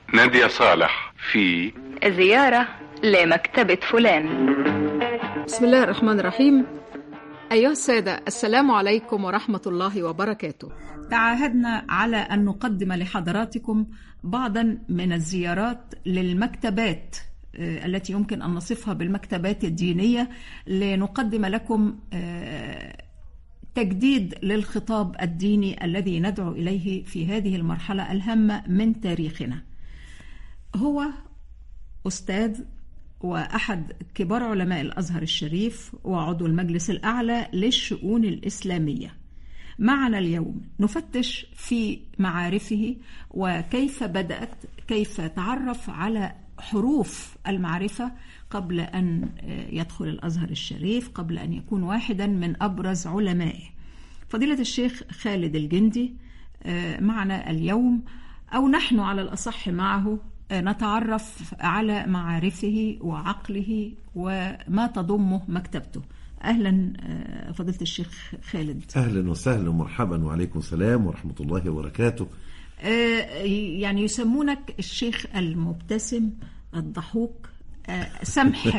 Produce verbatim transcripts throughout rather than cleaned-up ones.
نادية صالح في زيارة لمكتبة فلان. بسم الله الرحمن الرحيم. أيها السادة، السلام عليكم ورحمة الله وبركاته. تعاهدنا على أن نقدم لحضراتكم بعضا من الزيارات للمكتبات التي يمكن أن نصفها بالمكتبات الدينية، لنقدم لكم تجديد للخطاب الديني الذي ندعو إليه في هذه المرحلة الهامة من تاريخنا. هو أستاذ وأحد كبار علماء الأزهر الشريف وعضو المجلس الأعلى للشؤون الإسلامية. معنا اليوم نفتش في معارفه وكيف بدأت، كيف تعرف على حروف المعرفة قبل أن يدخل الأزهر الشريف، قبل أن يكون واحدا من أبرز علمائه. فضيلة الشيخ خالد الجندي معنا اليوم، أو نحن على الأصح معه، نتعرف على معارفه وعقله وما تضمه مكتبته. أهلا فضيلة الشيخ خالد. أهلا وسهلا ومرحبا، وعليكم السلام ورحمة الله وبركاته. يعني يسمونك الشيخ المبتسم الضحوك سمح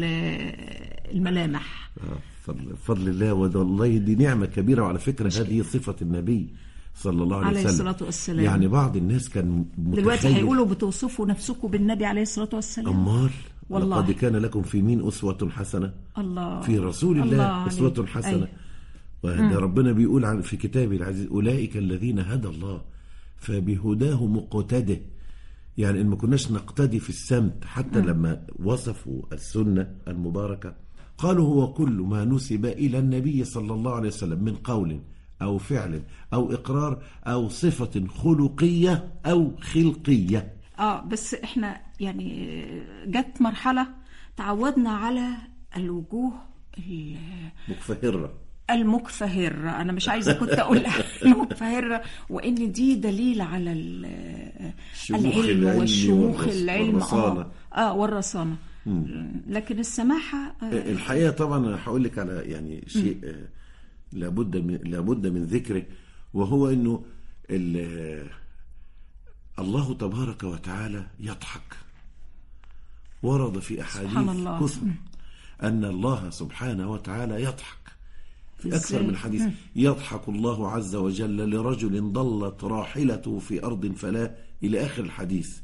الملامح. فضل, فضل الله، والله دي نعمة كبيرة. وعلى فكرة هذه صفة النبي صلى الله عليه, عليه وسلم. الصلاة والسلام. يعني بعض الناس كان متخيل دلوقتي هيقولوا بتوصفوا نفسكم بالنبي عليه الصلاة والسلام. أمال والله لقد كان لكم في مين أسوة حسنة؟ الله في رسول الله, الله أسوة حسنة. وهذا ربنا بيقول عن في كتابه العزيز: أولئك الذين هدى الله فبهداه مقتده. يعني إن ما كناش نقتدي في السمت، حتى م. لما وصفوا السنة المباركة قالوا هو كل ما نسب إلى النبي صلى الله عليه وسلم من قول أو فعل أو إقرار أو صفة خلقية أو خلقية. آه بس إحنا يعني جت مرحلة تعودنا على الوجوه المكفهرة المكفهرة أنا مش عايزة كنت أقول المكفهرة، وإن دي دليل على العلم والشموخ العلم والرصانة. آه والرصانة. لكن السماحة آه الحقيقة طبعا هقول لك على يعني شيء آه لابد من لابد من ذكره، وهو إنه الله تبارك وتعالى يضحك. ورد في أحاديث كثر أن الله سبحانه وتعالى يضحك في أكثر من حديث. يضحك الله عز وجل لرجل ضلت راحلته في أرض فلا، إلى آخر الحديث.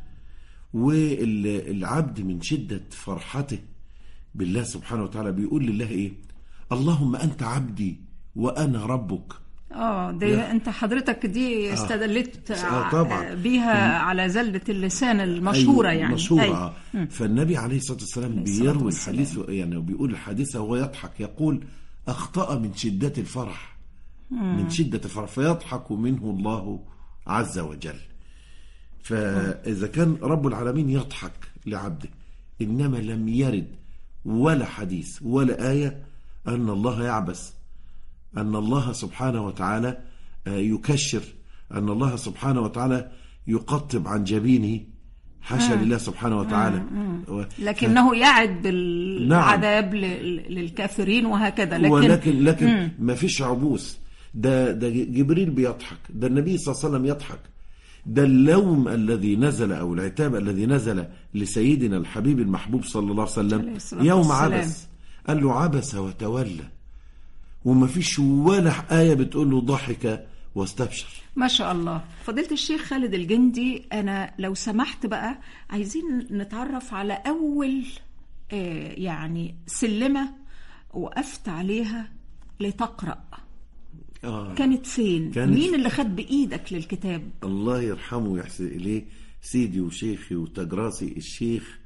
والعبد من شدة فرحته بالله سبحانه وتعالى بيقول لله إيه؟ اللهم أنت عبدي وأنا ربك. اه دي انت حضرتك دي استدلت آه. طبعا بيها على زلة اللسان المشهورة. أيوة يعني مشهورة. أيوة. فالنبي عليه الصلاة والسلام بيروي الحديث، يعني بيقول الحديث وهو يضحك، يقول أخطأ من شدة الفرح. مم. من شدة الفرح فيضحك منه الله عز وجل. فإذا كان رب العالمين يضحك لعبده، إنما لم يرد ولا حديث ولا آية أن الله يعبس، أن الله سبحانه وتعالى يكشر، أن الله سبحانه وتعالى يقطب عن جبينه، حاشا لله سبحانه وتعالى. لكنه ف... يعد بالعذاب. نعم. للكافرين وهكذا. لكن ولكن لكن ما فيش عبوس. ده ده جبريل بيضحك، ده النبي صلى الله عليه وسلم يضحك، ده اللوم الذي نزل أو العتاب الذي نزل لسيدنا الحبيب المحبوب صلى الله عليه وسلم يوم عبس، قال له عبس وتولى، وما فيش ولا آية بتقول له ضحك واستبشر. ما شاء الله. فضيلة الشيخ خالد الجندي، أنا لو سمحت بقى عايزين نتعرف على أول آه يعني سلمة وقفت عليها لتقرأ. آه. كانت فين؟ كانت مين اللي خد بإيدك للكتاب؟ الله يرحمه ويحسن إليه سيدي وشيخي وتجراسي الشيخ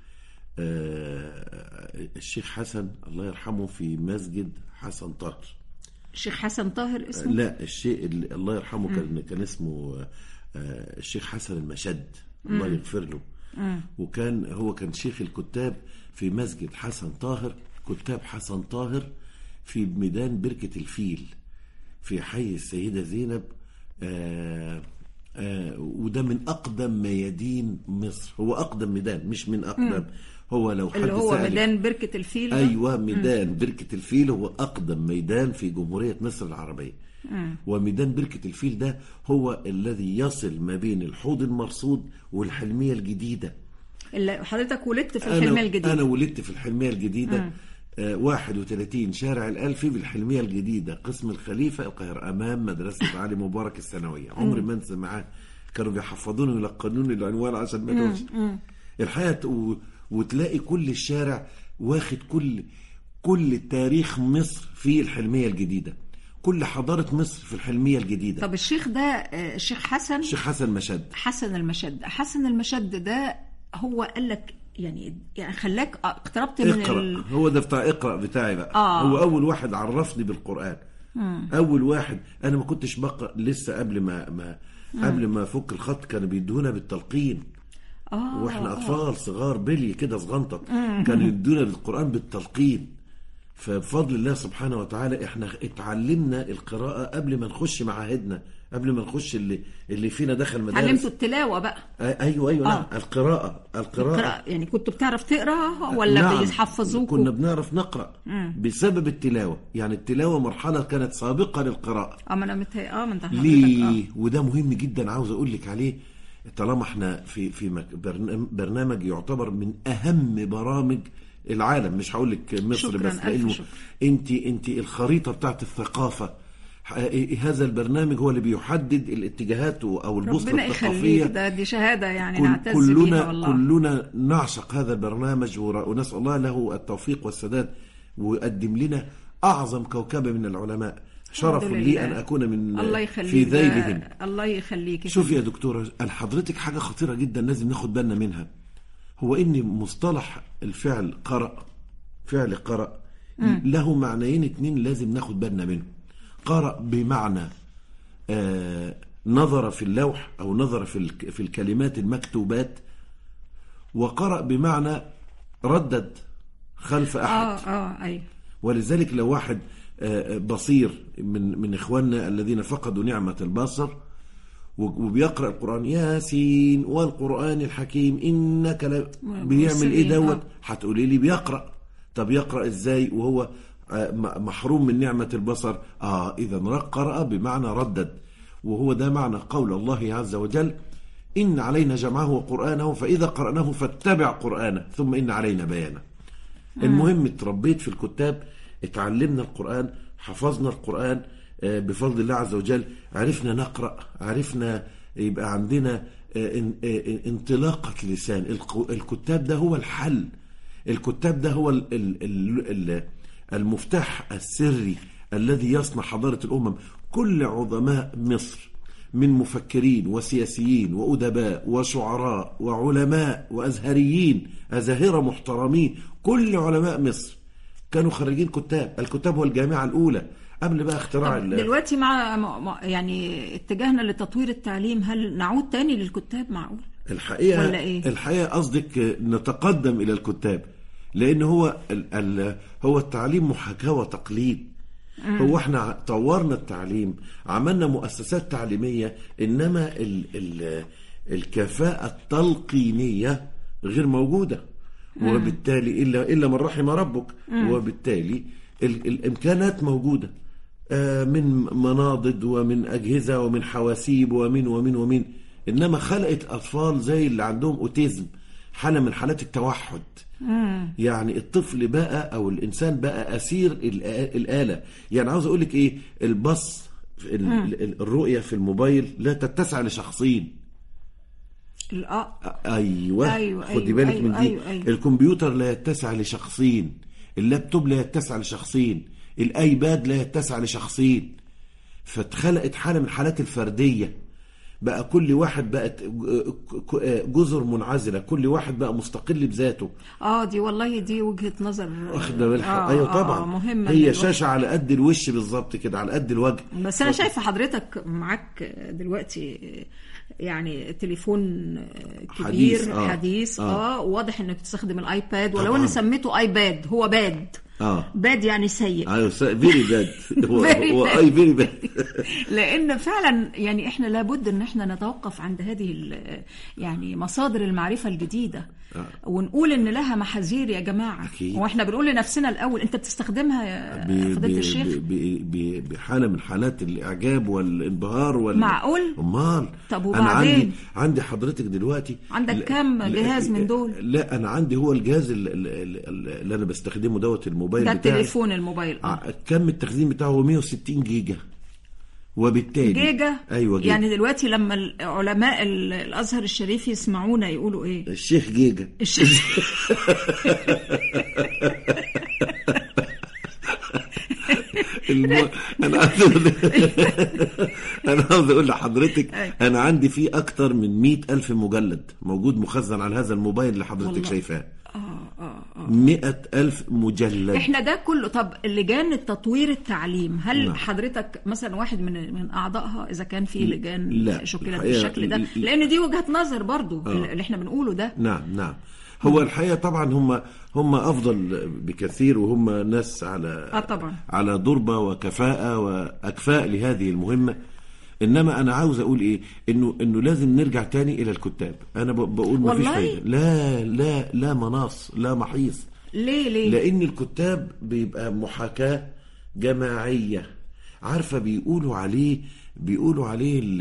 آه الشيخ حسن الله يرحمه، في مسجد حسن طاهر. الشيخ حسن طاهر اسمه؟ لا، الشيء الله يرحمه كان كان اسمه آه الشيخ حسن المشد، الله يغفر له. مم. وكان هو كان شيخ الكتاب في مسجد حسن طاهر، كتاب حسن طاهر في ميدان بركة الفيل في حي السيدة زينب. آه آه وده من أقدم ميادين مصر، هو أقدم ميدان مش من أقدم. مم. هو لو حد اللي هو ميدان بركة الفيل. أيوة ميدان بركة الفيل هو أقدم ميدان في جمهورية مصر العربية. وميدان بركة الفيل ده هو الذي يصل ما بين الحوض المرصود والحلمية الجديدة. اللي حضرتك ولدت في الحلمية الجديدة. أنا ولدت في الحلمية الجديدة آه واحد وثلاثين شارع الألفي بالحلمية الجديدة، قسم الخليفة القاهرة، أمام مدرسة علي مبارك الثانوية. عمري ما انسى معاه، كانوا بيحفظوني ويلقنوني العنوان عشان ما توش الحقيقة. و... وتلاقي كل الشارع واخد كل كل تاريخ مصر في الحلمية الجديدة، كل حضارة مصر في الحلمية الجديدة. طب الشيخ ده الشيخ حسن الشيخ حسن مشد حسن المشد حسن المشد ده هو قال لك يعني يعني خلاك اقتربت من اقرأ. ال... هو ده بتاع اقرأ بتاعي بقى. آه. هو أول واحد عرفني بالقرآن. مم. أول واحد. أنا ما كنتش بقرأ لسه قبل ما, ما قبل ما فك الخط كانوا بيدونا بالتلقين. آه. واحنا أطفال صغار بلي كده صغنطط كانوا يدونا القرآن بالتلقين. فبفضل الله سبحانه وتعالى احنا اتعلمنا القراءة قبل ما نخش معاهدنا، قبل ما نخش اللي اللي فينا دخل مدارس. علمتوا التلاوة بقى. ايوه ايوه. آه. نعم. القراءة القراءة القراءة يعني كنتوا بتعرف تقرا ولا نعم. بيحفظوكوا؟ كنا بنعرف نقرأ مم. بسبب التلاوة. يعني التلاوة مرحلة كانت سابقة للقراءة. اه ما انا متهيأ اه من ليه؟ وده مهم جدا عاوز اقول لك عليه. طالما احنا في في برنامج يعتبر من اهم برامج العالم، مش هقول لك مصر بس، لانه انت انت الخريطه بتاعت الثقافه. هذا البرنامج هو اللي بيحدد الاتجاهات او البوصله الثقافيه. ده دي شهاده يعني كل نعتز كلنا بيها والله. كلنا نعشق هذا البرنامج ونسال الله له التوفيق والسداد، ويقدم لنا اعظم كوكبه من العلماء. شرف لي ان اكون من الله في ذيلهم. الله يخليك. شوفي يا دكتوره، لحضرتك حاجه خطيره جدا لازم ناخد بالنا منها، هو ان مصطلح الفعل قرأ، فعل قرأ له معنيين اتنين لازم ناخد بالنا منهم. قرأ بمعنى آه نظر في اللوح او نظر في في الكلمات المكتوبات، وقرأ بمعنى ردد خلف احد. اه اه ايوه. ولذلك لو واحد آه بصير من من اخواننا الذين فقدوا نعمة البصر وبيقرأ القرآن ياسين والقرآن الحكيم إنك لا، بيعمل إيه دوت؟ هتقولي لي بيقرأ. طب يقرأ إزاي وهو محروم من نعمة البصر؟ آه إذا قرأ بمعنى ردد، وهو ده معنى قول الله عز وجل إن علينا جمعه وقرآنه فإذا قرأناه فاتبع قرآنه ثم إن علينا بيانه. المهم اتربيت في الكتاب، اتعلمنا القرآن، حفظنا القرآن بفضل الله عز وجل، عرفنا نقرأ، عرفنا يبقى عندنا انطلاقة لسان. الكتاب ده هو الحل، الكتاب ده هو المفتاح السري الذي يصنع حضارة الأمم. كل عظماء مصر من مفكرين وسياسيين وأدباء وشعراء وعلماء وأزهريين أزاهرة محترمين، كل علماء مصر كانوا خريجين كتاب. الكتاب هو الجامعة الأولى قبل بقى اختراع. دلوقتي مع يعني اتجاهنا لتطوير التعليم، هل نعود تاني للكتاب معقول؟ الحقيقة ولا إيه؟ الحقيقة قصدك نتقدم إلى الكتاب، لأن هو ال ال هو التعليم محاكاة وتقليد. مم. هو احنا طورنا التعليم، عملنا مؤسسات تعليمية، إنما ال ال الكفاءة التلقينية غير موجودة. مم. وبالتالي إلا, إلا من رحم ربك. مم. وبالتالي ال الإمكانات موجودة من مناضد ومن أجهزة ومن حواسيب ومن ومن ومن إنما خلقت أطفال زي اللي عندهم أوتيزم، حالة من حالات التوحد. مم. يعني الطفل بقى أو الإنسان بقى أسير الآلة. يعني عاوز أقولك إيه، البص الرؤية في الموبايل لا تتسع لشخصين. أيوة, أيوة خدي بالك أيوة من دي. أيوة أيوة. الكمبيوتر لا يتسع لشخصين، اللابتوب لا يتسع لشخصين، الايباد لا يتسع لشخصين. فاتخلقت حالة من حالات الفردية، بقى كل واحد بقت جزر منعزلة، كل واحد بقى مستقل بذاته. اه دي والله دي وجهة نظر واخده بالك. آه ايوه طبعا. آه مهمة. هي شاشة على قد الوش بالظبط كده، على قد الوجه. بس انا شايفه حضرتك معاك دلوقتي يعني تليفون كبير حديث. آه. حديث اه, آه. واضح انك بتستخدم الايباد، ولو انا سميته ايباد هو باد. اه باد يعني سيء. ايوه فيري باد. هو هو اي فيري باد. لان فعلا يعني احنا لابد ان احنا نتوقف عند هذه يعني مصادر المعرفه الجديده آه. ونقول ان لها محاذير يا جماعه. أكيد. واحنا بنقول لنفسنا الاول انت بتستخدمها يا فضيله الشيخ بحاله من حالات الاعجاب والانبهار وال... معقول؟ امال طب وبعدين انا عندي عندي حضرتك دلوقتي عندك ل... كام جهاز من دول؟ لا انا عندي هو الجهاز اللي, اللي انا بستخدمه دوت الموبايل ده بتاعي. التليفون الموبايل اه كم التخزين بتاعه هو مية وستين جيجا، وبالتالي جيجا. ايوه جيجا. يعني دلوقتي لما العلماء الازهر الشريف يسمعونا يقولوا ايه؟ الشيخ جيجا. الشيخ الم... انا عاوز انا عاوز اقول لحضرتك انا عندي فيه اكتر من مئة الف مجلد موجود مخزن على هذا الموبايل اللي حضرتك شايفاه. اه اه اه مئة ألف مجلد. احنا ده كله. طب لجان التطوير التعليم هل نعم. حضرتك مثلا واحد من من اعضائها اذا كان في لجان شكلت بالشكل ده؟ لان دي وجهة نظر برضو آه. اللي احنا بنقوله ده. نعم نعم. هو الحقيقة طبعا هم هم افضل بكثير، وهم ناس على آه طبعا. على ضربة وكفاءة واكفاء لهذه المهمة. انما انا عاوز اقول ايه، انه انه لازم نرجع تاني الى الكتاب. انا بقول ما فيش فايده. لا لا لا مناص لا محيص. ليه ليه؟ لان الكتاب بيبقى محاكاة جماعية. عارفة بيقولوا عليه بيقولوا عليه ال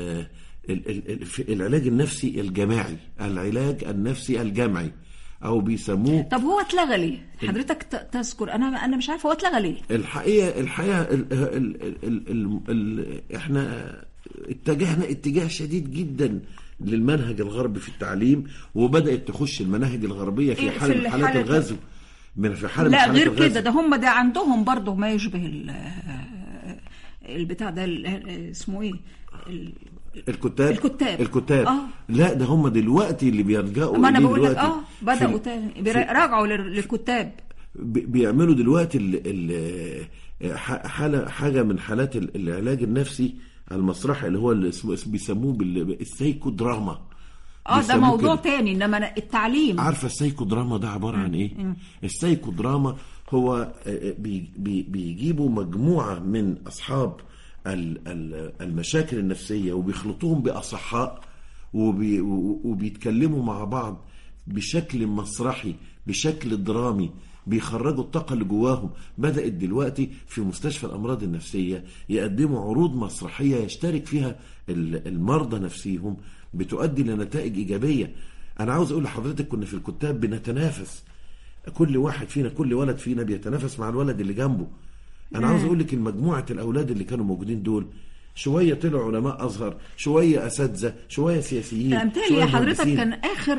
ال ال العلاج النفسي الجماعي، العلاج النفسي الجمعي، او بيسموه. طب هو اتلغى ليه حضرتك تذكر؟ انا انا مش عارفه هو اتلغى ليه. الحقيقه الحقيقه ال ال ال ال ال احنا اتجهنا اتجاه شديد جدا للمنهج الغربي في التعليم، وبدات تخش المناهج الغربيه في حاله من حالات الغزو من في حاله لا غير كده. ده هم ده عندهم برضه ما يشبه البتاع ده اسمه ايه الكتاب الكتاب الكتاب آه. لا ده هم دلوقتي اللي بيرجعوا. ما انا بقول لك اه بداوا تاني بيراجعوا للكتاب. بيعملوا دلوقتي ال ال حاله حاجه من حالات العلاج النفسي المسرحي اللي هو اللي بيسموه بالسايكودراما. اه ده موضوع تاني. انما التعليم عارفه السايكودراما ده عباره عن ايه؟ م. السايكودراما هو بي بي بيجيبوا مجموعه من اصحاب المشاكل النفسية وبيخلطوهم بأصحاء وبي وبيتكلموا مع بعض بشكل مسرحي بشكل درامي، بيخرجوا الطاقة اللي جواهم. بدأت دلوقتي في مستشفى الأمراض النفسية يقدموا عروض مسرحية يشترك فيها المرضى نفسيهم، بتؤدي لنتائج إيجابية. أنا عاوز أقول لحضرتك كنا في الكتاب بنتنافس، كل واحد فينا كل ولد فينا بيتنافس مع الولد اللي جنبه. أنا عاوز أقول لك المجموعة الأولاد اللي كانوا موجودين دول شوية طلعوا علماء أزهر، شوية أساتذة، شوية سياسيين. أمثالي حضرتك كان آخر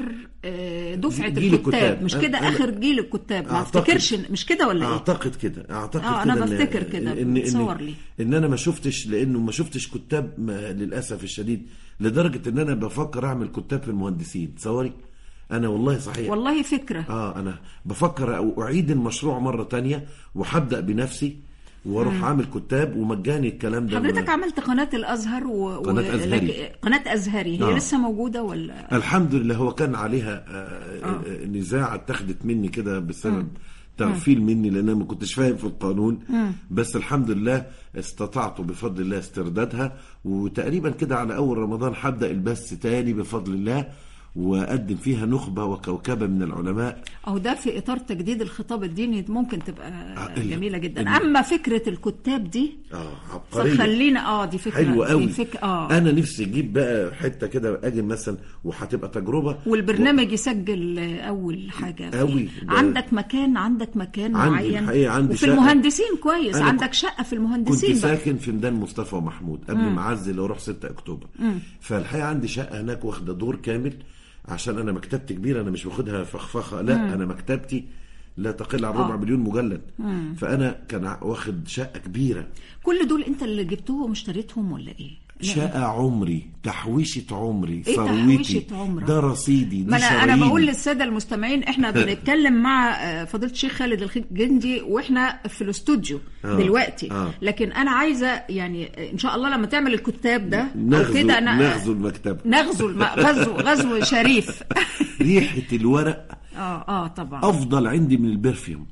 دفعة الكتاب مش كده؟ آخر جيل الكتاب ما افتكرش مش كده ولا إيه؟ أعتقد كده أعتقد آه كده. أنا بفتكر كده بتصور لي إن أنا ما شفتش، لأنه ما شفتش كتاب للأسف الشديد، لدرجة إن أنا بفكر أعمل كتاب في المهندسين. تصوري أنا والله صحيح والله فكرة. آه أنا بفكر أعيد المشروع مرة تانية وحبدأ بنفسي واروح اعمل كتاب ومجاني الكلام ده. حضرتك عملت قناه الازهر و... قناه ازهري قناه ازهري هي آه. لسه موجوده ولا؟ الحمد لله. هو كان عليها آه آه. نزاع اتخذت مني كده بسبب تغفيل مني، لان انا ما كنتش فاهم في القانون. م. بس الحمد لله استطعت بفضل الله استردادها، وتقريبا كده على اول رمضان هبدا البث تاني بفضل الله، وأقدم فيها نخبة وكوكبة من العلماء. أو ده في إطار تجديد الخطاب الديني ممكن تبقى آه جميلة جدا. أما فكرة الكتاب دي آه عبقرية، فخلينا آه دي فكرة حلوة قوي. فك... آه. أنا نفسي أجيب بقى حتة كده أجي مثلا وهتبقى تجربة، والبرنامج و... يسجل أول حاجة قوي. عندك مكان عندك مكان عندي معين الحقيقة عندي وفي المهندسين كويس. عندك شقة في المهندسين. كنت ساكن في ميدان مصطفى محمود قبل ما أعزل وأروح ستة أكتوبر. م. فالحقيقة عندي شقة هناك واخدة دور كامل، عشان انا مكتبتي كبيره، انا مش باخدها فخفخه، لا مم. انا مكتبتي لا تقل عن ربع آه. مليون مجلد. مم. فانا كان واخد شقه كبيره. كل دول انت اللي جبتهم واشتريتهم ولا ايه؟ شقه عمري، تحويشه عمري، إيه ثروتي، ده رصيدي، دي شراييني. انا بقول للساده المستمعين احنا بنتكلم مع فضيله الشيخ خالد الجندي واحنا في الاستوديو آه. دلوقتي آه. لكن انا عايزه يعني ان شاء الله لما تعمل الكتاب ده نغزو كده أنا نغزو المكتبه، نغزو الم... غزو غزو شريف. ريحه الورق اه اه طبعا افضل عندي من البرفيوم.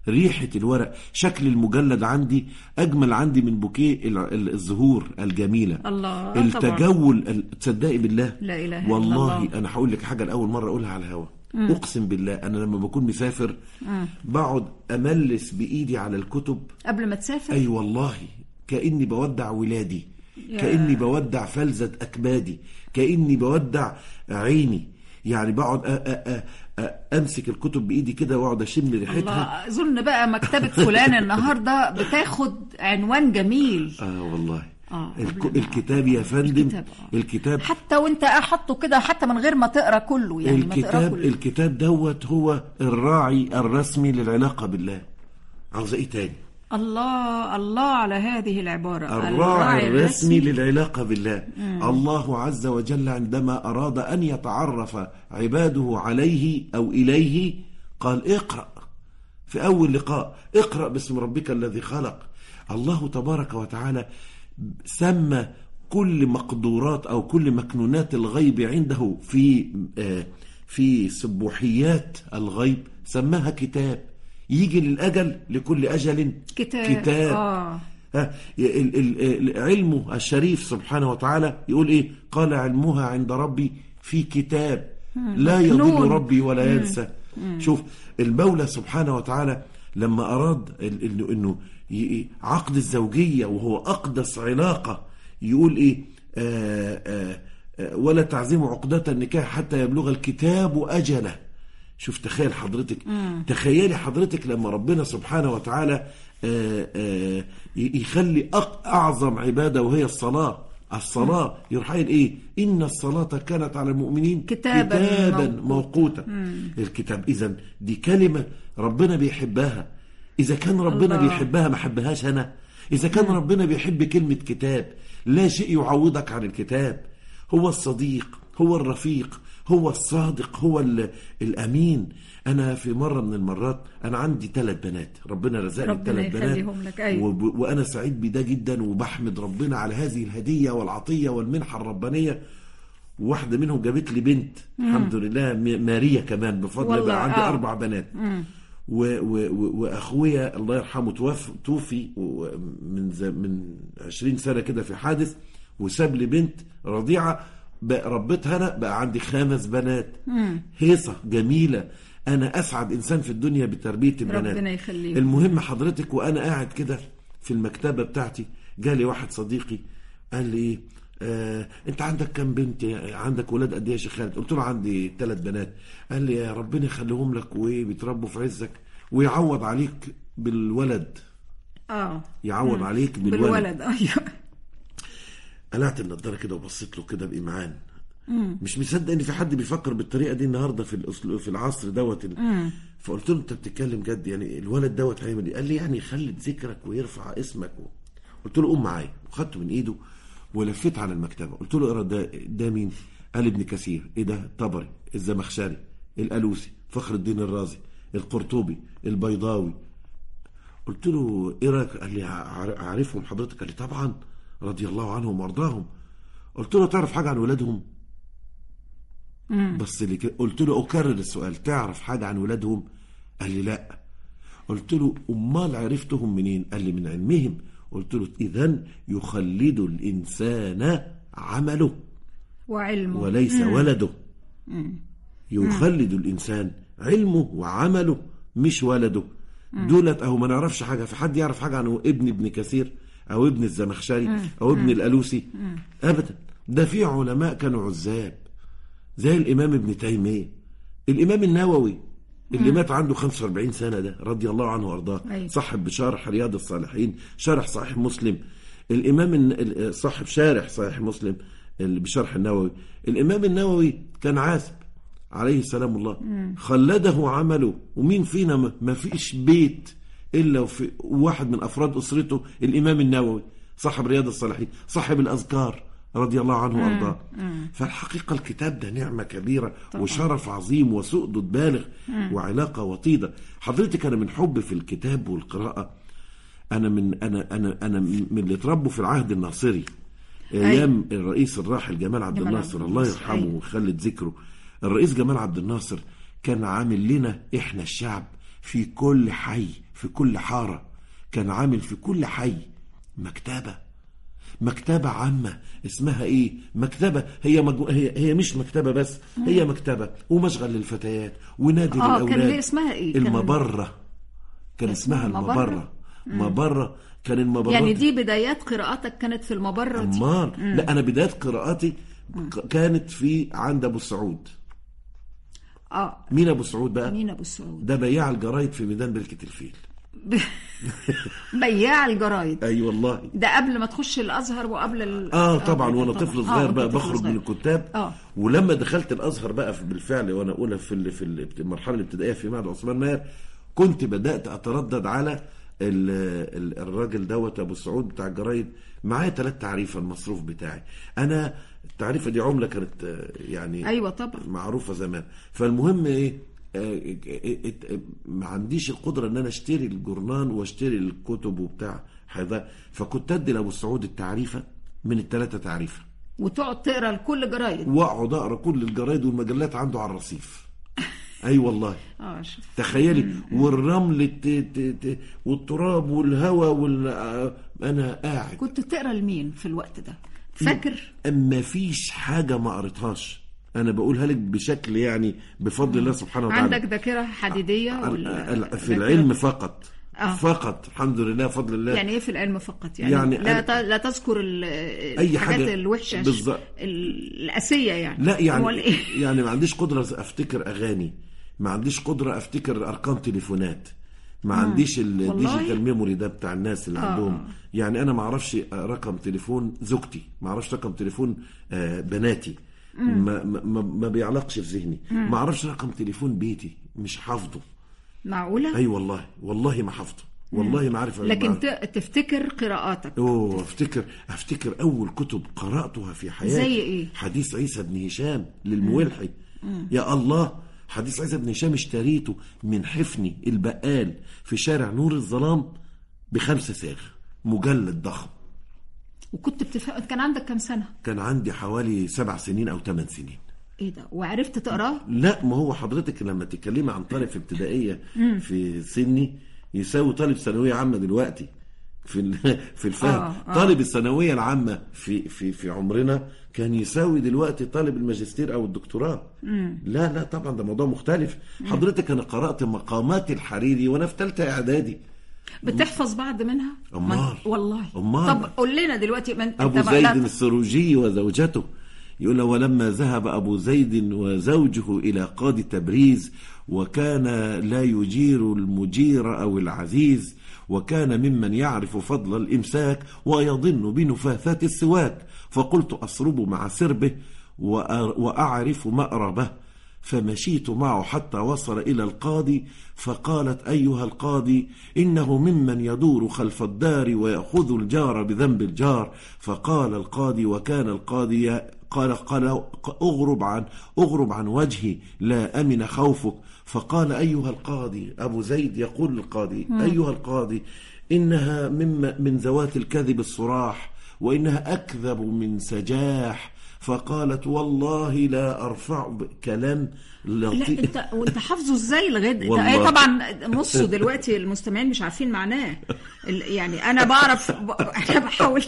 ريحة الورق، شكل المجلد عندي أجمل عندي من بوكيه الزهور الجميلة. الله. التجول، تصدقي بالله لا إله إلا والله الله. أنا هقول لك حاجة لأول مرة أقولها على الهوا. أقسم بالله أنا لما بكون مسافر بقعد أملس بإيدي على الكتب قبل ما تسافر. أي والله كأني بودع ولادي، كأني بودع فلذة أكبادي، كأني بودع عيني. يعني بقعد أ أ أ امسك الكتب بايدي كده واقعد اشم ريحتها. اظن بقى مكتبه فلان النهارده بتاخد عنوان جميل. اه والله. آه الك... الكتاب يا فندم. الكتاب, آه. الكتاب حتى وانت حاطه كده حتى من غير ما تقرا كله يعني الكتاب ما كله. الكتاب دوت هو الراعي الرسمي للعلاقه بالله. عاوز ايه تاني؟ الله الله على هذه العبارة، الراعي الرسمي للعلاقة بالله. مم. الله عز وجل عندما أراد أن يتعرف عباده عليه أو إليه قال اقرأ في أول لقاء، اقرأ باسم ربك الذي خلق. الله تبارك وتعالى سمى كل مقدورات أو كل مكنونات الغيب عنده في في سبوحيات الغيب سماها كتاب. يجي للأجل لكل أجل كتاب, كتاب. آه. علمه الشريف سبحانه وتعالى يقول إيه؟ قال علمها عند ربي في كتاب لا يضل ربي ولا ينسى. مم. شوف المولى سبحانه وتعالى لما أراد إنه, إنه عقد الزوجية وهو أقدس علاقة يقول إيه؟ آآ آآ ولا تعزموا عقدة النكاح حتى يبلغ الكتاب أجله. شوف تخيل حضرتك. مم. تخيلي حضرتك لما ربنا سبحانه وتعالى آآ آآ يخلي أعظم عبادة وهي الصلاة. الصلاة يروح قايل إيه؟ إن الصلاة كانت على المؤمنين كتابا, كتابا موقوتا. الكتاب إذن دي كلمة ربنا بيحبها. إذا كان ربنا الله. بيحبها ما حبهاش أنا. إذا كان مم. ربنا بيحب كلمة كتاب لا شيء يعوضك عن الكتاب. هو الصديق، هو الرفيق، هو الصادق، هو الأمين. أنا في مرة من المرات أنا عندي ثلاث بنات، ربنا رزقني ثلاث بنات. أيوة. وب... وأنا سعيد بده جدا وبحمد ربنا على هذه الهدية والعطية والمنحة الربانية. واحدة منهم جابت لي بنت. مم. الحمد لله ماريا كمان بفضل بقى عندي آه. أربع بنات. و... و... وأخويا الله يرحمه توفي, توفي من ز... من عشرين سنة كده في حادث وساب لي بنت رضيعة بقى ربتها أنا بقى عندي خمس بنات. مم. هيصة جميلة. أنا أسعد إنسان في الدنيا بتربية البنات. ربنا يخليك. المهم حضرتك وأنا قاعد كده في المكتبة بتاعتي جالي واحد صديقي قال لي آه، أنت عندك كم بنت؟ عندك ولاد قد إيه يا شيخ خالد؟ قلت له عندي ثلاث بنات. قال لي يا ربنا يخليهم لك وبيتربوا في عزك ويعوض عليك بالولد. آه يعوض مم. عليك بالولد, بالولد. أيوه. قلعت النضاره كده وبصيت له كده بإمعان. مم. مش مصدق ان في حد بيفكر بالطريقه دي النهارده في في العصر دوت. فقلت له انت بتتكلم جد يعني الولد دوت هيعمل ايه؟ قال لي يعني يخلد ذكرك ويرفع اسمك. قلت له قوم معايا وخدته من ايده ولفيت على المكتبه. قلت له اقرا ده ده مين؟ قال ابن كثير. ايه ده؟ الطبري، الزمخشري، الالوسي، فخر الدين الرازي، القرطبي، البيضاوي. قلت له ايه رايك؟ قال لي عارفهم حضرتك؟ قال لي طبعا رضي الله عنهم وارضاهم. قلت له تعرف حاجه عن ولادهم؟ بس اللي قلت له اكرر السؤال، تعرف حاجه عن ولادهم؟ قال لي لا. قلت له امال عرفتهم منين؟ قال لي من علمهم. قلت له اذن يخلد الانسان عمله وعلمه وليس مم. ولده. مم. يخلد مم. الانسان علمه وعمله مش ولده. دولت اهو ما نعرفش حاجه. في حد يعرف حاجه عن ابن ابن كثير او ابن الزمخشري مم. او ابن مم. الالوسي؟ مم. ابدا. ده في علماء كانوا عزاب زي الإمام ابن تيمية، الإمام النووي اللي مم. مات عنده خمسة وأربعين سنة ده رضي الله عنه وارضاه. أيوة. صاحب بشارح رياض الصالحين، شارح صحيح مسلم. الإمام صاحب شارح صحيح مسلم اللي بشرح النووي. الإمام النووي كان عازب عليه السلام الله. مم. خلده عمله. ومين فينا ما فيش بيت إلا وفي واحد من أفراد أسرته الإمام النووي صاحب رياض الصالحين، صاحب الأذكار رضي الله عنه وارضاه. فالحقيقة الكتاب ده نعمة كبيرة طبعا. وشرف عظيم وسؤدد بالغ مم. وعلاقة وطيدة. حضرتك أنا من حب في الكتاب والقراءة أنا من أنا أنا أنا من اللي اتربوا في العهد الناصري أيام أي. الرئيس الراحل جمال عبد الناصر الله يرحمه ويخلد ذكره. الرئيس جمال عبد الناصر كان عامل لنا إحنا الشعب في كل حي في كل حارة، كان عامل في كل حي مكتبة، مكتبة عامة اسمها ايه؟ مكتبة. هي مجو... هي هي مش مكتبة بس، هي مكتبة ومشغل للفتيات ونادي اه للأولاد. كان ليه اسمها ايه؟ المبرة، كان اسمها المبرة. مبرة كان المبرة يعني دي بدايات قراءاتك كانت في المبرة دي؟ أمال لا، أنا بدايات قراءاتي كانت في عند أبو سعود. اه مين أبو سعود بقى؟ مين أبو سعود؟ ده بياع الجرايد في ميدان بركة الفيل. بياع الجرايد؟ أي أيوة والله. ده قبل ما تخش الأزهر وقبل ال... اه طبعا، وانا طبعاً. طفل صغير آه بقى طفل بخرج صغير. من الكتاب. آه. ولما دخلت الازهر بقى بالفعل وانا اولى في ال- في ال- المرحله الابتدائيه في معهد عثمان ماهر، كنت بدات اتردد على ال ال الراجل دوت ابو سعود بتاع الجرايد. معايا ثلاث تعريفه المصروف بتاعي انا. التعريفه دي عمله كانت آه، يعني ايوه طبعا معروفه زمان. فالمهم ايه، آه، آه، آه، ما عنديش القدره ان انا اشتري الجورنان واشتري الكتب وبتاع هذا، فكنت ادي لابو سعود التعريفه من الثلاثه تعريفه، وتقعد تقرا لكل جرايد، واقعد اقرا كل الجرايد والمجلات عنده على الرصيف. اي أيوة والله. اه شوف تخيلي، والرمل ت- ت- ت- والتراب والهواء وال... آه، انا قاعد. كنت تقرا لمين في الوقت ده فاكر؟ اما فيش حاجه ما قريتهاش، انا بقولها لك بشكل يعني بفضل الله سبحانه وتعالى. عندك ذاكره حديديه ولا في العلم فقط؟ آه. فقط الحمد لله بفضل الله. يعني ايه في العلم فقط؟ يعني, يعني لا أنا... لا تذكر ال- أي الحاجات حاجة الوحشه بالظبط. الاسيه يعني؟ لا يعني أمال إيه؟ يعني ما عنديش قدره افتكر اغاني، ما عنديش قدره افتكر ارقام تليفونات، ما عنديش الديجيتال ميموري ده بتاع الناس اللي آه. عندهم. يعني انا ما اعرفش رقم تليفون زوجتي، ما اعرفش رقم تليفون آه بناتي، ما, ما, ما بيعلقش في ذهني. ما اعرفش رقم تليفون بيتي، مش حافظه. معقوله؟ اي والله والله ما حافظه، والله ما عارف. لكن ت- تفتكر قراءاتك؟ اوه افتكر افتكر اول كتب قراتها في حياتي. زي ايه؟ حديث عيسى بن هشام للمولحي. يا الله، حديث عيسى بن هشام اشتريته من حفني البقال في شارع نور الظلام بخمسة ساغ، مجلد ضخم. وكنت بتفهم كان عندك كام سنه؟ كان عندي حوالي سبع سنين او ثمان سنين. ايه ده؟ وعرفت تقراه؟ لا، ما هو حضرتك لما تتكلمي عن طالب في ابتدائيه في سني يساوي طالب ثانويه عامه دلوقتي في ال- في الفهم. آه، آه. طالب الثانويه العامه في في في عمرنا كان يساوي دلوقتي طالب الماجستير او الدكتوراه. لا لا طبعا ده موضوع مختلف. حضرتك انا قرات مقامات الحريري وانا في ثالثه اعدادي. بتحفظ بعض منها؟ أمال. ما- والله أمال. طب قول لنا دلوقتي من أبو أنت زيد بقى- السروجي وزوجته يقول: ولما ذهب أبو زيد وزوجه إلى قاضي تبريز، وكان لا يجير المجير أو العزيز، وكان ممن يعرف فضل الإمساك ويظن بنفاثات السواك، فقلت أصرب مع سربه وأعرف مأربه، فمشيت معه حتى وصل إلى القاضي، فقالت: أيها القاضي، إنه ممن يدور خلف الدار ويأخذ الجار بذنب الجار. فقال القاضي، وكان القاضي قال قال أغرب عن أغرب عن وجهي لا أمن خوفك. فقال: أيها القاضي، أبو زيد يقول للقاضي: أيها القاضي، إنها من من ذوات الكذب الصراح، وإنها أكذب من سجاح. فقالت: والله لا أرفع كلام لا لطيف. انت وانت حافظه ازاي لغايه والله. ايه؟ طبعا نصه دلوقتي المستمعين مش عارفين معناه. ال- يعني انا بعرف ب... انا بحاول.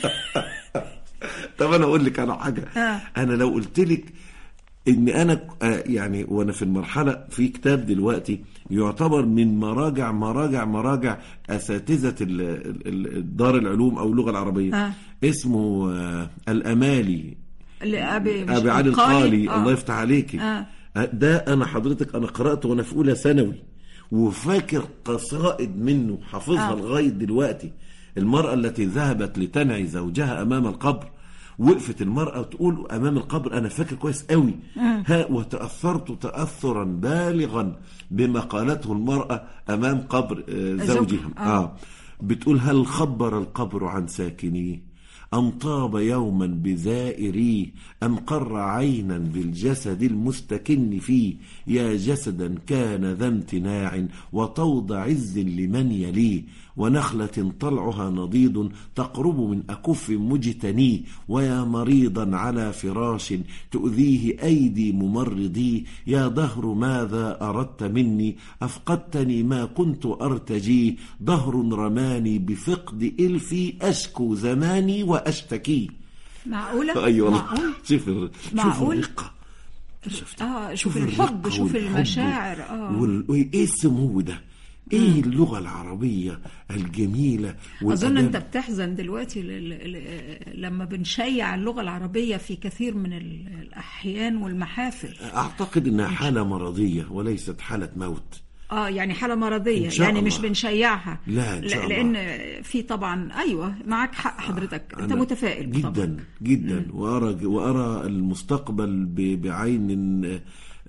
طب أنا أقول لك على حاجة. آه. أنا لو قلت لك إن أنا آه يعني وأنا في المرحلة في كتاب دلوقتي يعتبر من مراجع مراجع مراجع أساتذة ال- ال- ال- دار العلوم أو اللغة العربية. آه. اسمه آه الأمالي أبي, أبي علي القالي. آه. الله يفتح عليكي. آه. ده أنا حضرتك أنا قرأته وأنا في أولى ثانوي، وفاكر قصائد منه حافظها آه. لغاية دلوقتي. المرأة التي ذهبت لتنعي زوجها أمام القبر، وقفت المرأة تقول أمام القبر، أنا فاكر كويس قوي. ها وتأثرت تأثرا بالغا بما قالته المرأة أمام قبر آه، زوجها. آه. آه. بتقول: هل خبر القبر عن ساكنيه أم طاب يوما بزائريه، أم قر عينا بالجسد المستكن فيه، يا جسدا كان ذا امتناع وطود عز لمن يليه، ونخلة طلعها نضيد تقرب من أكف مجتنيه، ويا مريضا على فراش تؤذيه أيدي ممرضيه، يا دهر ماذا أردت مني، أفقدتني ما كنت أرتجيه، دهر رماني بفقد إلفي، أشكو زماني وأشتكيه. معقولة؟ أيوة معقول؟ شوف شوف الرقة، شوف, آه شوف الحب، شوف المشاعر. آه. وإيه السمو ده، ايه اللغة العربية الجميلة. اظن انت بتحزن دلوقتي لما بنشيع اللغة العربية في كثير من الاحيان والمحافل. اعتقد انها حالة مرضية وليست حالة موت. اه يعني حالة مرضية، يعني الله. مش بنشيعها. لا إن شاء لان الله. في طبعا ايوه معك حق حضرتك. انت متفائل جدا طبعا. جدا. وارى وارى المستقبل بعين